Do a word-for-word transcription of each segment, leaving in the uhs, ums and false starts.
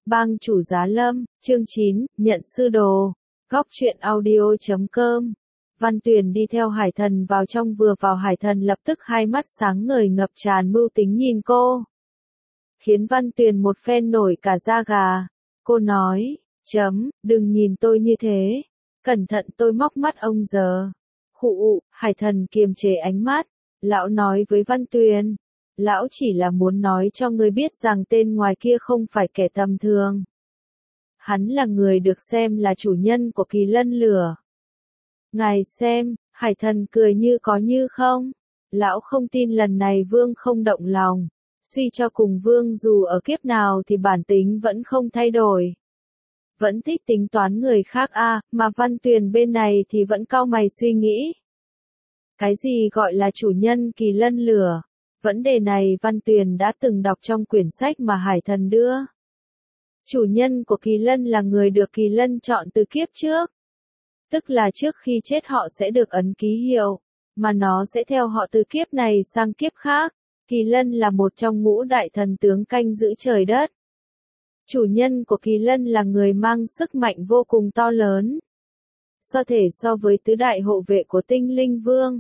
Bang chủ giá lâm, chương chín, nhận sư đồ. Góc truyện audio chấm com. Văn Tuyền đi theo Hải Thần vào trong, vừa vào Hải Thần lập tức hai mắt sáng ngời ngập tràn mưu tính nhìn cô. Khiến Văn Tuyền một phen nổi cả da gà. Cô nói, chấm, đừng nhìn tôi như thế. Cẩn thận tôi móc mắt ông giờ. Khụ, Hải Thần kiềm chế ánh mắt. Lão nói với Văn Tuyền. Lão chỉ là muốn nói cho ngươi biết rằng tên ngoài kia không phải kẻ tầm thường. Hắn là người được xem là chủ nhân của kỳ lân lửa. Ngài xem, Hải Thần cười như có như không. Lão không tin lần này Vương không động lòng. Suy cho cùng Vương dù ở kiếp nào thì bản tính vẫn không thay đổi. Vẫn thích tính toán người khác a, à, mà Văn Tuyền bên này thì vẫn cau mày suy nghĩ. Cái gì gọi là chủ nhân kỳ lân lửa? Vấn đề này Văn Tuyền đã từng đọc trong quyển sách mà Hải Thần đưa. Chủ nhân của kỳ lân là người được kỳ lân chọn từ kiếp trước. Tức là trước khi chết họ sẽ được ấn ký hiệu, mà nó sẽ theo họ từ kiếp này sang kiếp khác. Kỳ lân là một trong ngũ đại thần tướng canh giữ trời đất. Chủ nhân của kỳ lân là người mang sức mạnh vô cùng to lớn. So thể so với tứ đại hộ vệ của tinh linh vương.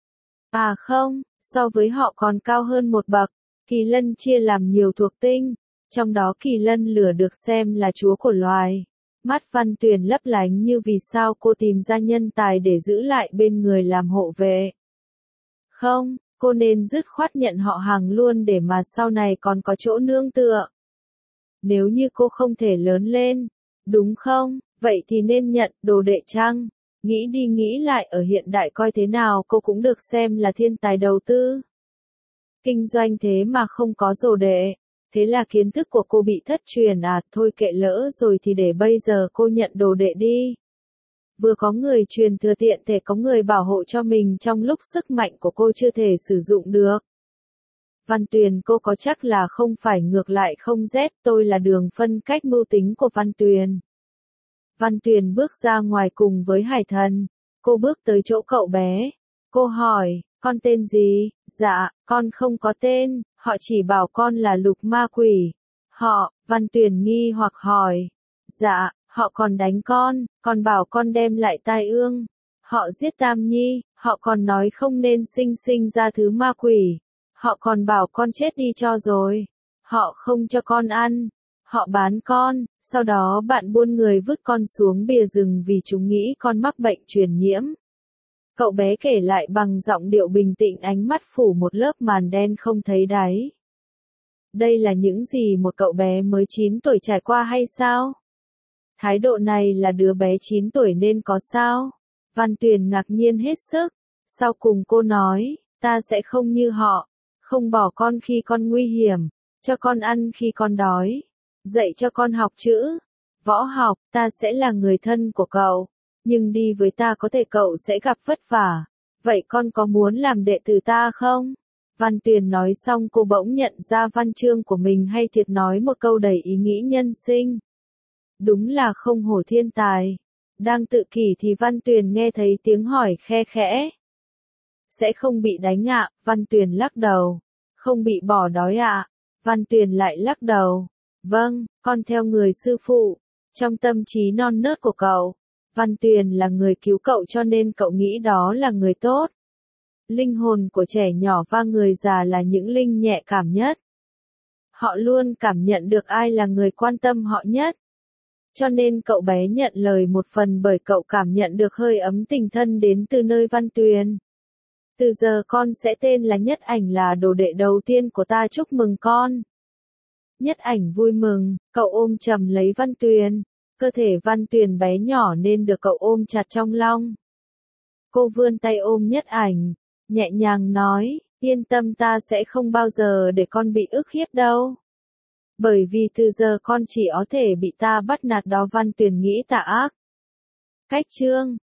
À không, so với họ còn cao hơn một bậc. Kỳ lân chia làm nhiều thuộc tinh, trong đó kỳ lân lửa được xem là chúa của loài. Mắt Văn Tuyền lấp lánh như vì sao cô tìm ra nhân tài để giữ lại bên người làm hộ vệ. Không, cô nên dứt khoát nhận họ hàng luôn để mà sau này còn có chỗ nương tựa. Nếu như cô không thể lớn lên, đúng không, vậy thì nên nhận đồ đệ chăng? Nghĩ đi nghĩ lại ở hiện đại coi thế nào cô cũng được xem là thiên tài đầu tư. Kinh doanh thế mà không có đồ đệ. Thế là kiến thức của cô bị thất truyền à, thôi kệ lỡ rồi thì để bây giờ cô nhận đồ đệ đi. Vừa có người truyền thừa tiện thể có người bảo hộ cho mình trong lúc sức mạnh của cô chưa thể sử dụng được. Văn Tuyền cô có chắc là không phải ngược lại không dép, tôi là đường phân cách mưu tính của Văn Tuyền. Văn Tuyền bước ra ngoài cùng với Hải Thần. Cô bước tới chỗ cậu bé. Cô hỏi, con tên gì? Dạ, con không có tên, họ chỉ bảo con là Lục Ma Quỷ. Họ, Văn Tuyền nghi hoặc hỏi. Dạ, họ còn đánh con, còn bảo con đem lại tai ương. Họ giết Tam Nhi, họ còn nói không nên sinh sinh ra thứ ma quỷ. Họ còn bảo con chết đi cho rồi. Họ không cho con ăn. Họ bán con, sau đó bạn buôn người vứt con xuống bìa rừng vì chúng nghĩ con mắc bệnh truyền nhiễm. Cậu bé kể lại bằng giọng điệu bình tĩnh, ánh mắt phủ một lớp màn đen không thấy đáy. Đây là những gì một cậu bé mới chín tuổi trải qua hay sao? Thái độ này là đứa bé chín tuổi nên có sao? Văn Tuyền ngạc nhiên hết sức. Sau cùng cô nói, ta sẽ không như họ, không bỏ con khi con nguy hiểm, cho con ăn khi con đói, dạy cho con học chữ, võ học, ta sẽ là người thân của cậu. Nhưng đi với ta có thể cậu sẽ gặp vất vả. Vậy con có muốn làm đệ tử ta không? Văn Tuyền nói xong cô bỗng nhận ra văn chương của mình hay thiệt nói một câu đầy ý nghĩ nhân sinh. Đúng là không hổ thiên tài. Đang tự kỷ thì Văn Tuyền nghe thấy tiếng hỏi khe khẽ. Sẽ không bị đánh ạ, Văn Tuyền lắc đầu. Không bị bỏ đói ạ. Văn Tuyền lại lắc đầu. Vâng, con theo người sư phụ. Trong tâm trí non nớt của cậu, Văn Tuyền là người cứu cậu cho nên cậu nghĩ đó là người tốt. Linh hồn của trẻ nhỏ và người già là những linh nhẹ cảm nhất. Họ luôn cảm nhận được ai là người quan tâm họ nhất. Cho nên cậu bé nhận lời một phần bởi cậu cảm nhận được hơi ấm tình thân đến từ nơi Văn Tuyền. Từ giờ con sẽ tên là Nhất Ảnh, là đồ đệ đầu tiên của ta, chúc mừng con. Nhất Ảnh vui mừng, cậu ôm chầm lấy Văn Tuyền. Cơ thể Văn Tuyền bé nhỏ nên được cậu ôm chặt trong lòng. Cô vươn tay ôm Nhất Ảnh, nhẹ nhàng nói, yên tâm, ta sẽ không bao giờ để con bị ức hiếp đâu. Bởi vì từ giờ con chỉ có thể bị ta bắt nạt đó. Văn Tuyền nghĩ tà ác. Cách chương